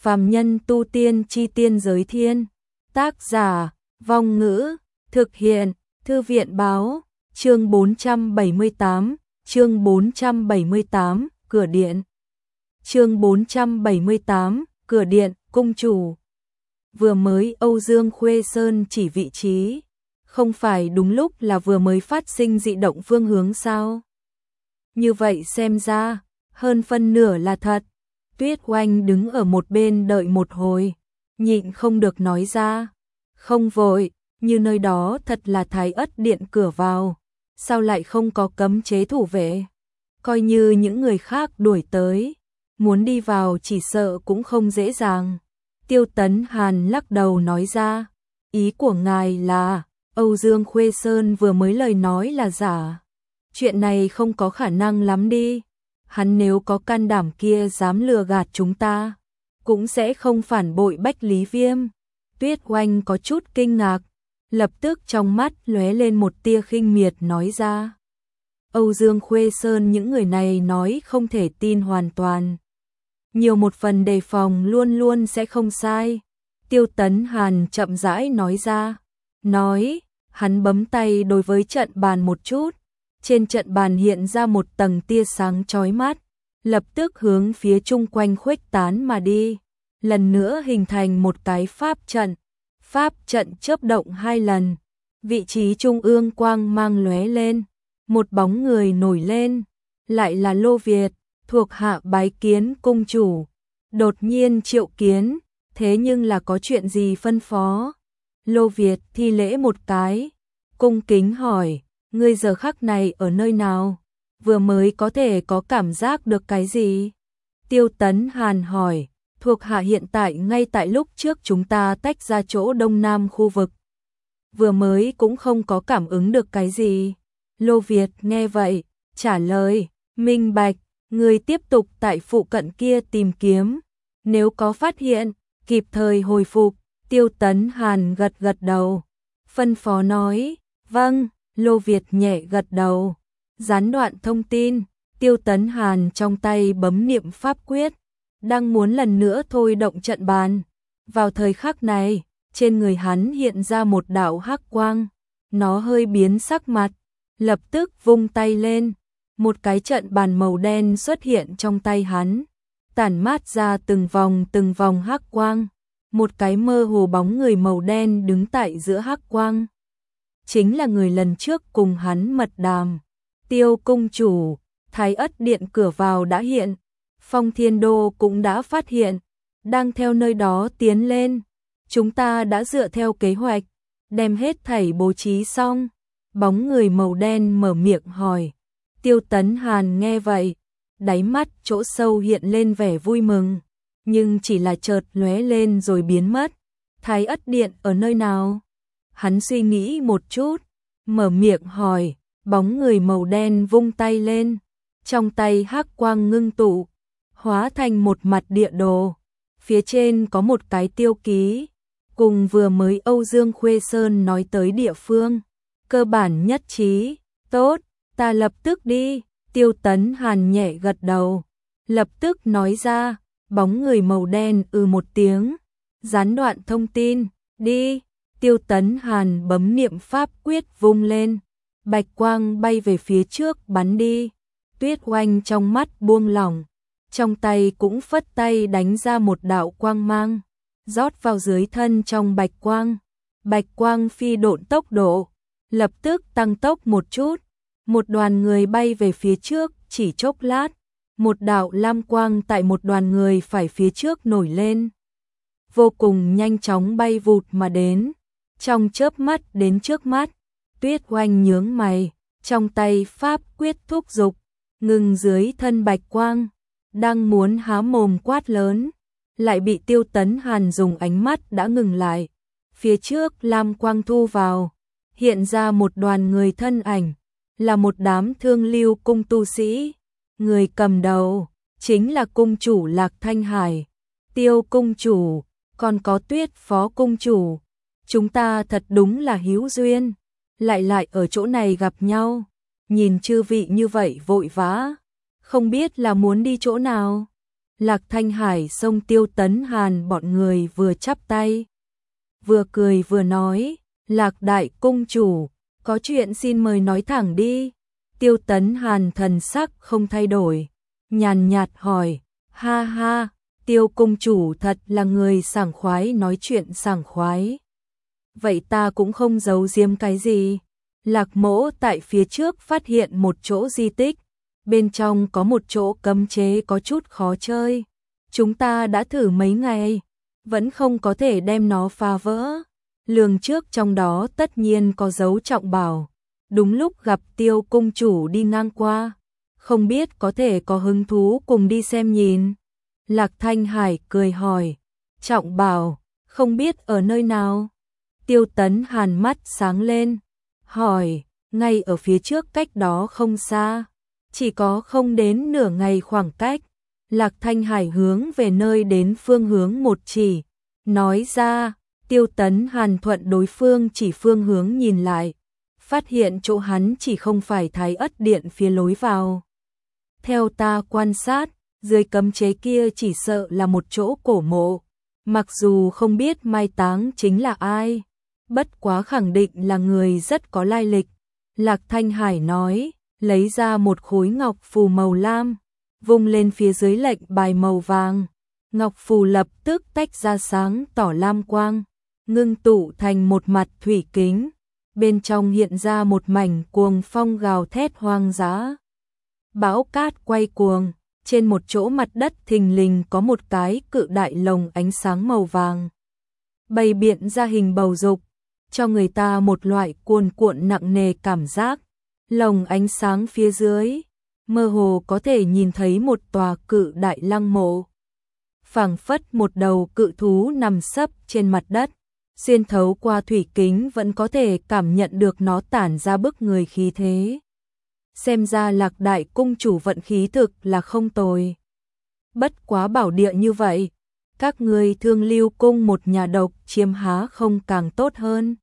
Phàm nhân tu tiên chi tiên giới thiên. Tác giả, Vong Ngữ, thực hiện, Thư viện báo, chương 478, cửa điện. Chương 478, cửa điện, cung chủ. Vừa mới Âu Dương Khuê Sơn chỉ vị trí, không phải đúng lúc là vừa mới phát sinh dị động phương hướng sao? Như vậy xem ra, hơn phân nửa là thật. Tuyết Oanh đứng ở một bên đợi một hồi, nhịn không được nói ra. Không vội, như nơi đó thật là Thái Ất Điện cửa vào, sao lại không có cấm chế thủ vệ? Coi như những người khác đuổi tới, muốn đi vào chỉ sợ cũng không dễ dàng. Tiêu Tấn Hàn lắc đầu nói ra, ý của ngài là, Âu Dương Khuê Sơn vừa mới lời nói là giả. Chuyện này không có khả năng lắm đi. Hắn nếu có can đảm kia dám lừa gạt chúng ta, cũng sẽ không phản bội Bách Lý Viêm. Tuyết Oanh có chút kinh ngạc, lập tức trong mắt lóe lên một tia khinh miệt nói ra. Âu Dương Khuê Sơn những người này nói không thể tin hoàn toàn. Nhiều một phần đề phòng luôn luôn sẽ không sai. Tiêu Tấn Hàn chậm rãi nói ra. Nói, hắn bấm tay đối với trận bàn một chút. Trên trận bàn hiện ra một tầng tia sáng chói mắt, lập tức hướng phía chung quanh khuếch tán mà đi. Lần nữa hình thành một cái pháp trận. Pháp trận chớp động 2 lần. Vị trí trung ương quang mang lóe lên. Một bóng người nổi lên. Lại là Lô Việt, thuộc hạ bái kiến cung chủ. Đột nhiên triệu kiến, thế nhưng là có chuyện gì phân phó? Lô Việt thi lễ một cái, cung kính hỏi. Ngươi giờ khắc này ở nơi nào? Vừa mới có thể có cảm giác được cái gì? Tiêu Tấn Hàn hỏi, thuộc hạ hiện tại ngay tại lúc trước chúng ta tách ra chỗ đông nam khu vực. Vừa mới cũng không có cảm ứng được cái gì. Lô Việt nghe vậy, trả lời, minh bạch, ngươi tiếp tục tại phụ cận kia tìm kiếm. Nếu có phát hiện, kịp thời hồi phục. Tiêu Tấn Hàn gật gật đầu. Phân phó nói, vâng. Lô Việt nhẹ gật đầu, gián đoạn thông tin. Tiêu Tấn Hàn trong tay bấm niệm pháp quyết, đang muốn lần nữa thôi động trận bàn. Vào thời khắc này, trên người hắn hiện ra một đạo hắc quang, nó hơi biến sắc mặt, lập tức vung tay lên, một cái trận bàn màu đen xuất hiện trong tay hắn, tản mát ra từng vòng hắc quang, một cái mơ hồ bóng người màu đen đứng tại giữa hắc quang. Chính là người lần trước cùng hắn mật đàm. Tiêu cung chủ, Thái Ất Điện cửa vào đã hiện, Phong Thiên Đô cũng đã phát hiện, đang theo nơi đó tiến lên. Chúng ta đã dựa theo kế hoạch, đem hết thảy bố trí xong. Bóng người màu đen mở miệng hỏi. Tiêu Tấn Hàn nghe vậy, đáy mắt chỗ sâu hiện lên vẻ vui mừng, nhưng chỉ là chợt lóe lên rồi biến mất. Thái Ất Điện ở nơi nào? Hắn suy nghĩ một chút, mở miệng hỏi, bóng người màu đen vung tay lên, trong tay hắc quang ngưng tụ, hóa thành một mặt địa đồ, phía trên có một cái tiêu ký, cùng vừa mới Âu Dương Khuê Sơn nói tới địa phương, cơ bản nhất trí. Tốt, ta lập tức đi. Tiêu Tấn Hàn nhẹ gật đầu, lập tức nói ra. Bóng người màu đen một tiếng, gián đoạn thông tin, đi. Tiêu Tấn Hàn bấm niệm pháp quyết vung lên, bạch quang bay về phía trước bắn đi. Tuyết Oanh trong mắt buông lỏng, trong tay cũng phất tay đánh ra một đạo quang mang, rót vào dưới thân trong bạch quang. Bạch quang phi độn tốc độ, lập tức tăng tốc một chút, một đoàn người bay về phía trước, chỉ chốc lát, một đạo lam quang tại một đoàn người phải phía trước nổi lên, vô cùng nhanh chóng bay vụt mà đến. Trong chớp mắt đến trước mắt, Tuyết Oanh nhướng mày, trong tay pháp quyết thúc giục, ngừng dưới thân bạch quang, đang muốn há mồm quát lớn, lại bị Tiêu Tấn Hàn dùng ánh mắt đã ngừng lại. Phía trước lam quang thu vào, hiện ra một đoàn người thân ảnh, là một đám Thương Lưu cung tu sĩ, người cầm đầu chính là cung chủ Lạc Thanh Hải. Tiêu cung chủ, còn có Tuyết phó cung chủ, chúng ta thật đúng là hữu duyên, lại ở chỗ này gặp nhau. Nhìn chư vị như vậy vội vã, không biết là muốn đi chỗ nào. Lạc Thanh Hải xông Tiêu Tấn Hàn bọn người vừa chắp tay, vừa cười vừa nói, Lạc đại cung chủ, có chuyện xin mời nói thẳng đi. Tiêu Tấn Hàn thần sắc không thay đổi, nhàn nhạt hỏi, ha ha, Tiêu cung chủ thật là người sảng khoái nói chuyện sảng khoái. Vậy ta cũng không giấu giếm cái gì. Lạc Mỗ tại phía trước phát hiện một chỗ di tích, bên trong có một chỗ cấm chế có chút khó chơi. Chúng ta đã thử mấy ngày, vẫn không có thể đem nó phá vỡ. Lường trước trong đó tất nhiên có dấu trọng bảo. Đúng lúc gặp Tiêu cung chủ đi ngang qua, không biết có thể có hứng thú cùng đi xem nhìn. Lạc Thanh Hải cười hỏi, trọng bảo, không biết ở nơi nào. Tiêu Tấn Hàn mắt sáng lên, hỏi, ngay ở phía trước cách đó không xa, chỉ có không đến nửa ngày khoảng cách. Lạc Thanh Hải hướng về nơi đến phương hướng một chỉ, nói ra. Tiêu Tấn Hàn thuận đối phương chỉ phương hướng nhìn lại, phát hiện chỗ hắn chỉ không phải Thái Ất Điện phía lối vào. Theo ta quan sát, dưới cấm chế kia chỉ sợ là một chỗ cổ mộ, mặc dù không biết mai táng chính là ai, bất quá khẳng định là người rất có lai lịch. Lạc Thanh Hải nói, lấy ra một khối ngọc phù màu lam, vung lên phía dưới lệnh bài màu vàng, ngọc phù lập tức tách ra sáng tỏ lam quang, ngưng tụ thành một mặt thủy kính, bên trong hiện ra một mảnh cuồng phong gào thét hoang dã. Bão cát quay cuồng, trên một chỗ mặt đất thình lình có một cái cự đại lồng ánh sáng màu vàng, bày biện ra hình bầu dục, cho người ta một loại cuồn cuộn nặng nề cảm giác. Lồng ánh sáng phía dưới, mơ hồ có thể nhìn thấy một tòa cự đại lăng mộ, phảng phất một đầu cự thú nằm sấp trên mặt đất. Xuyên thấu qua thủy kính vẫn có thể cảm nhận được nó tản ra bức người khí thế. Xem ra Lạc đại cung chủ vận khí thực là không tồi. Bất quá bảo địa như vậy, các người Thương Lưu cung một nhà độc chiếm há không càng tốt hơn.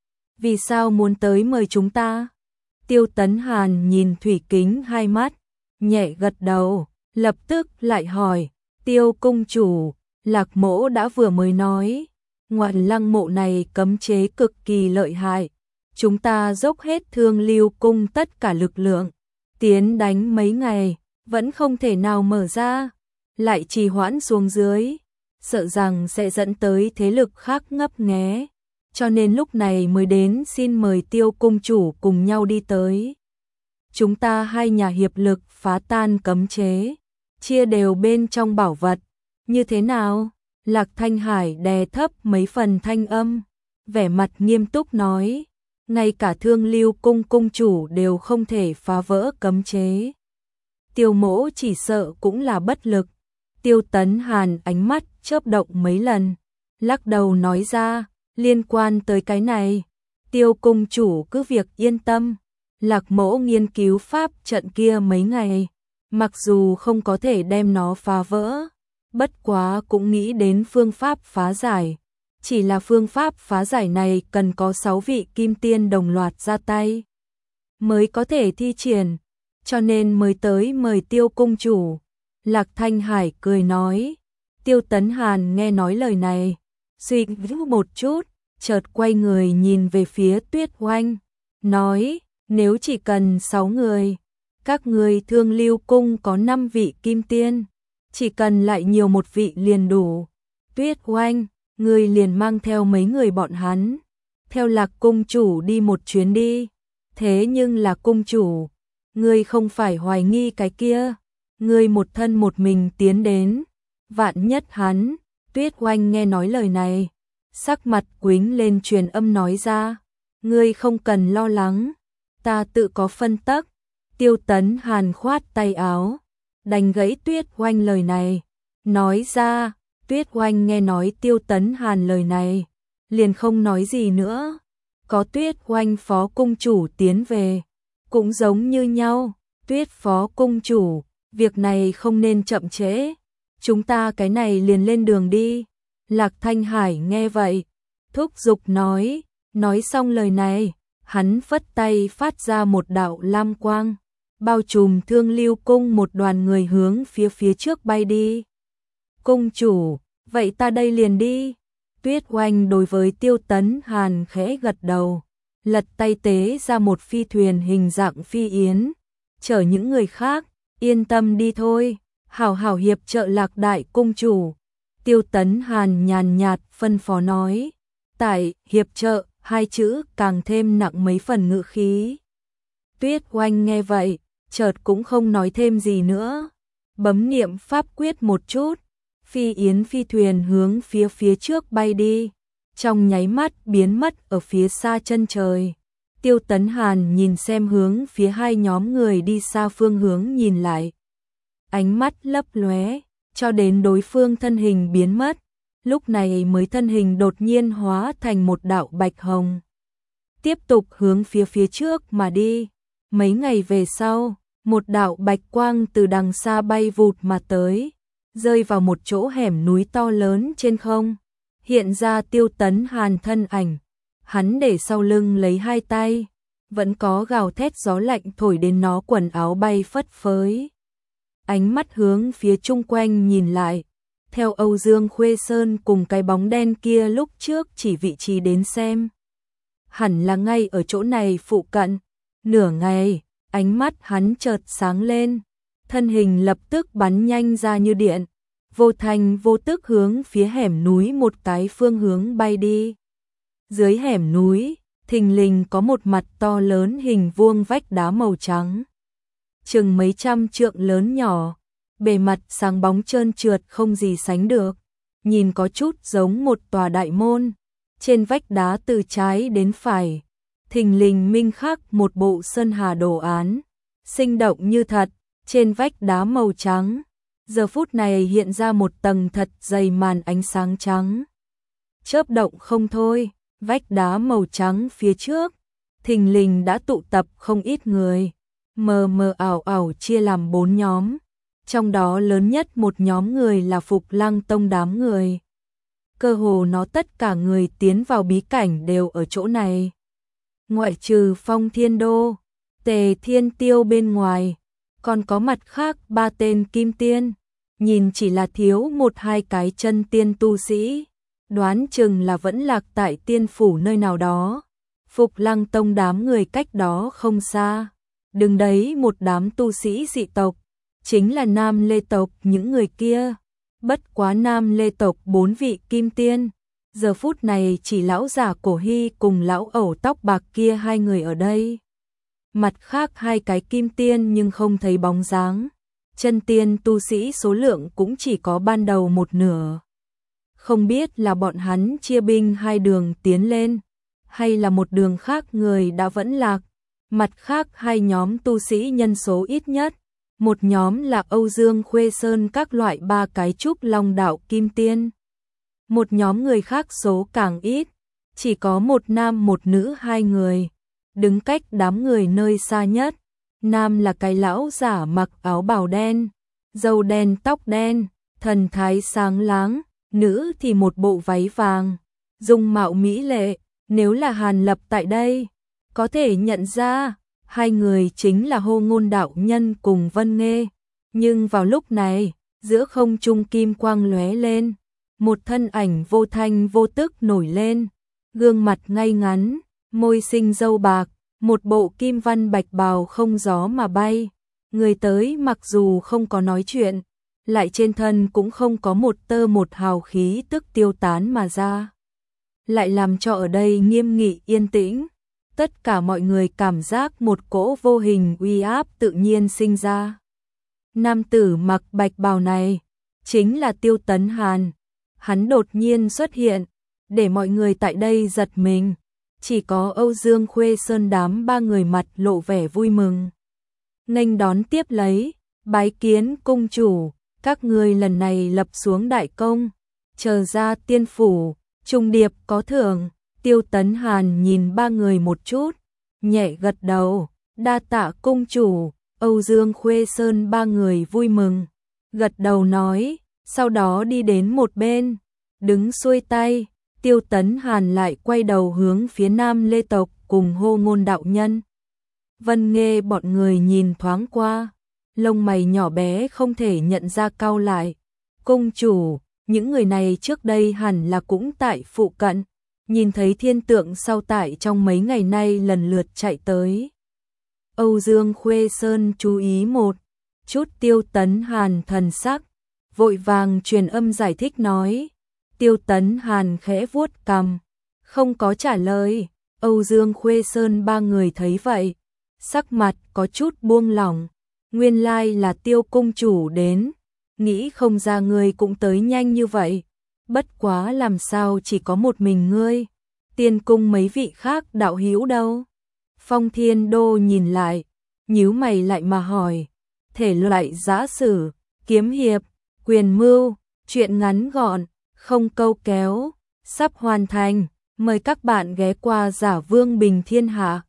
Vì sao muốn tới mời chúng ta? Tiêu Tấn Hàn nhìn thủy kính hai mắt, nhẹ gật đầu, lập tức lại hỏi, Tiêu cung chủ, Lạc Mỗ đã vừa mới nói, ngoài lăng mộ này cấm chế cực kỳ lợi hại, chúng ta dốc hết Thương Lưu cung tất cả lực lượng, tiến đánh mấy ngày, vẫn không thể nào mở ra, lại trì hoãn xuống dưới, sợ rằng sẽ dẫn tới thế lực khác ngấp nghé, cho nên lúc này mới đến xin mời Tiêu cung chủ cùng nhau đi tới. Chúng ta hai nhà hiệp lực phá tan cấm chế, chia đều bên trong bảo vật, như thế nào? Lạc Thanh Hải đè thấp mấy phần thanh âm, vẻ mặt nghiêm túc nói, ngay cả Thương Lưu cung cung chủ đều không thể phá vỡ cấm chế. Tiêu mỗ chỉ sợ cũng là bất lực. Tiêu Tấn Hàn ánh mắt chớp động mấy lần, lắc đầu nói ra, liên quan tới cái này, Tiêu cung chủ cứ việc yên tâm. Lạc Mỗ nghiên cứu pháp trận kia mấy ngày, mặc dù không có thể đem nó phá vỡ, bất quá cũng nghĩ đến phương pháp phá giải. Chỉ là phương pháp phá giải này cần có 6 vị kim tiên đồng loạt ra tay mới có thể thi triển, cho nên mới tới mời Tiêu cung chủ. Lạc Thanh Hải cười nói. Tiêu Tấn Hàn nghe nói lời này, suy nghĩ một chút, chợt quay người nhìn về phía Tuyết Oanh, nói, nếu chỉ cần 6 người, các người Thương Lưu cung có 5 vị kim tiên, chỉ cần lại nhiều một vị liền đủ. Tuyết Oanh, người liền mang theo mấy người bọn hắn, theo Lạc cung chủ đi một chuyến đi. Thế nhưng Lạc cung chủ, người không phải hoài nghi cái kia, người một thân một mình tiến đến, vạn nhất hắn. Tuyết Oanh nghe nói lời này, sắc mặt quĩnh lên, truyền âm nói ra, ngươi không cần lo lắng, ta tự có phân tắc. Tiêu Tấn Hàn khoát tay áo, đành gãy Tuyết Oanh lời này, nói ra. Tuyết Oanh nghe nói Tiêu Tấn Hàn lời này, liền không nói gì nữa. Có Tuyết Oanh phó cung chủ tiến về, cũng giống như nhau. Tuyết phó cung chủ, việc này không nên chậm trễ, chúng ta cái này liền lên đường đi. Lạc Thanh Hải nghe vậy, thúc giục nói xong lời này, hắn phất tay phát ra một đạo lam quang, bao trùm Thương Lưu cung một đoàn người hướng phía trước bay đi. Cung chủ, vậy ta đây liền đi. Tuyết Oanh đối với Tiêu Tấn Hàn khẽ gật đầu, lật tay tế ra một phi thuyền hình dạng phi yến, chở những người khác, yên tâm đi thôi, hảo hảo hiệp trợ Lạc đại cung chủ. Tiêu Tấn Hàn nhàn nhạt phân phó nói, tại hiệp trợ, hai chữ càng thêm nặng mấy phần ngữ khí. Tuyết Oanh nghe vậy, chợt cũng không nói thêm gì nữa, bấm niệm pháp quyết một chút, phi yến phi thuyền hướng phía trước bay đi, trong nháy mắt biến mất ở phía xa chân trời. Tiêu Tấn Hàn nhìn xem hướng phía hai nhóm người đi xa phương hướng nhìn lại, ánh mắt lấp lóe, cho đến đối phương thân hình biến mất, lúc này mới thân hình đột nhiên hóa thành một đạo bạch hồng, tiếp tục hướng phía trước mà đi. Mấy ngày về sau, một đạo bạch quang từ đằng xa bay vụt mà tới, rơi vào một chỗ hẻm núi to lớn trên không, hiện ra Tiêu Tấn Hàn thân ảnh, hắn để sau lưng lấy hai tay, vẫn có gào thét gió lạnh thổi đến nó quần áo bay phất phới. Ánh mắt hướng phía chung quanh nhìn lại, theo Âu Dương Khuê Sơn cùng cái bóng đen kia lúc trước chỉ vị trí đến xem. Hẳn là ngay ở chỗ này phụ cận, nửa ngày, ánh mắt hắn chợt sáng lên, thân hình lập tức bắn nhanh ra như điện, vô thành vô tức hướng phía hẻm núi một cái phương hướng bay đi. Dưới hẻm núi, thình lình có một mặt to lớn hình vuông vách đá màu trắng, chừng mấy trăm trượng lớn nhỏ, bề mặt sáng bóng trơn trượt không gì sánh được, nhìn có chút giống một tòa đại môn. Trên vách đá từ trái đến phải, thình lình minh khắc một bộ sơn hà đồ án, sinh động như thật, trên vách đá màu trắng, giờ phút này hiện ra một tầng thật dày màn ánh sáng trắng, chớp động không thôi. Vách đá màu trắng phía trước, thình lình đã tụ tập không ít người, mờ mờ ảo ảo chia làm 4 nhóm, trong đó lớn nhất một nhóm người là Phục Lăng Tông đám người. Cơ hồ nó tất cả người tiến vào bí cảnh đều ở chỗ này. Ngoại trừ Phong Thiên Đô, Tề Thiên Tiêu bên ngoài, còn có mặt khác 3 tên kim tiên, nhìn chỉ là thiếu 1-2 cái chân tiên tu sĩ, đoán chừng là vẫn lạc tại tiên phủ nơi nào đó. Phục Lăng Tông đám người cách đó không xa, đứng đấy một đám tu sĩ dị tộc, chính là Nam Lê tộc những người kia. Bất quá Nam Lê tộc 4 vị kim tiên, giờ phút này chỉ lão giả Cổ Hy cùng lão ẩu tóc bạc kia hai người ở đây. Mặt khác 2 cái kim tiên nhưng không thấy bóng dáng, chân tiên tu sĩ số lượng cũng chỉ có ban đầu một nửa. Không biết là bọn hắn chia binh 2 đường tiến lên, hay là một đường khác người đã vẫn lạc. Mặt khác 2 nhóm tu sĩ nhân số ít nhất, một nhóm là Âu Dương Khuê Sơn các loại 3 cái trúc long đạo kim tiên. Một nhóm người khác số càng ít, chỉ có một nam một nữ 2 người, đứng cách đám người nơi xa nhất. Nam là cái lão giả mặc áo bào đen, râu đen tóc đen, thần thái sáng láng, nữ thì một bộ váy vàng, dung mạo mỹ lệ, nếu là Hàn Lập tại đây, có thể nhận ra, 2 người chính là Hô Ngôn đạo nhân cùng Vân Nghê. Nhưng vào lúc này, giữa không trung kim quang lóe lên, một thân ảnh vô thanh vô tức nổi lên, gương mặt ngay ngắn, môi xinh râu bạc, một bộ kim văn bạch bào không gió mà bay. Người tới mặc dù không có nói chuyện, lại trên thân cũng không có một tơ một hào khí tức tiêu tán mà ra, lại làm cho ở đây nghiêm nghị yên tĩnh. Tất cả mọi người cảm giác một cỗ vô hình uy áp tự nhiên sinh ra. Nam tử mặc bạch bào này chính là Tiêu Tấn Hàn. Hắn đột nhiên xuất hiện, để mọi người tại đây giật mình. Chỉ có Âu Dương Khuê Sơn đám 3 người mặt lộ vẻ vui mừng, nghênh đón tiếp lấy, bái kiến cung chủ, các ngươi lần này lập xuống đại công, chờ ra tiên phủ, trùng điệp có thưởng. Tiêu Tấn Hàn nhìn 3 người một chút, nhẹ gật đầu, đa tạ cung chủ. Âu Dương Khuê Sơn 3 người vui mừng, gật đầu nói, sau đó đi đến một bên, đứng xuôi tay. Tiêu Tấn Hàn lại quay đầu hướng phía Nam Lê tộc cùng Hô Ngôn đạo nhân. Vân Nghê bọn người nhìn thoáng qua, lông mày nhỏ bé không thể nhận ra cau lại, Cung chủ, những người này trước đây hẳn là cũng tại phụ cận, nhìn thấy thiên tượng sao tại trong mấy ngày nay lần lượt chạy tới. Âu Dương Khuê Sơn chú ý một chút Tiêu Tấn Hàn thần sắc, vội vàng truyền âm giải thích nói. Tiêu Tấn Hàn khẽ vuốt cằm, không có trả lời. Âu Dương Khuê Sơn ba người thấy vậy, sắc mặt có chút buông lỏng. Nguyên lai là Tiêu cung chủ đến, nghĩ không ra ngươi cũng tới nhanh như vậy. Bất quá làm sao chỉ có một mình ngươi, Tiên cung mấy vị khác đạo hữu đâu? Phong Thiên Đô nhìn lại, nhíu mày lại mà hỏi. Thể loại giã sử, kiếm hiệp, quyền mưu, truyện ngắn gọn, không câu kéo, sắp hoàn thành. Mời các bạn ghé qua Giả Vương Bình Thiên Hạ.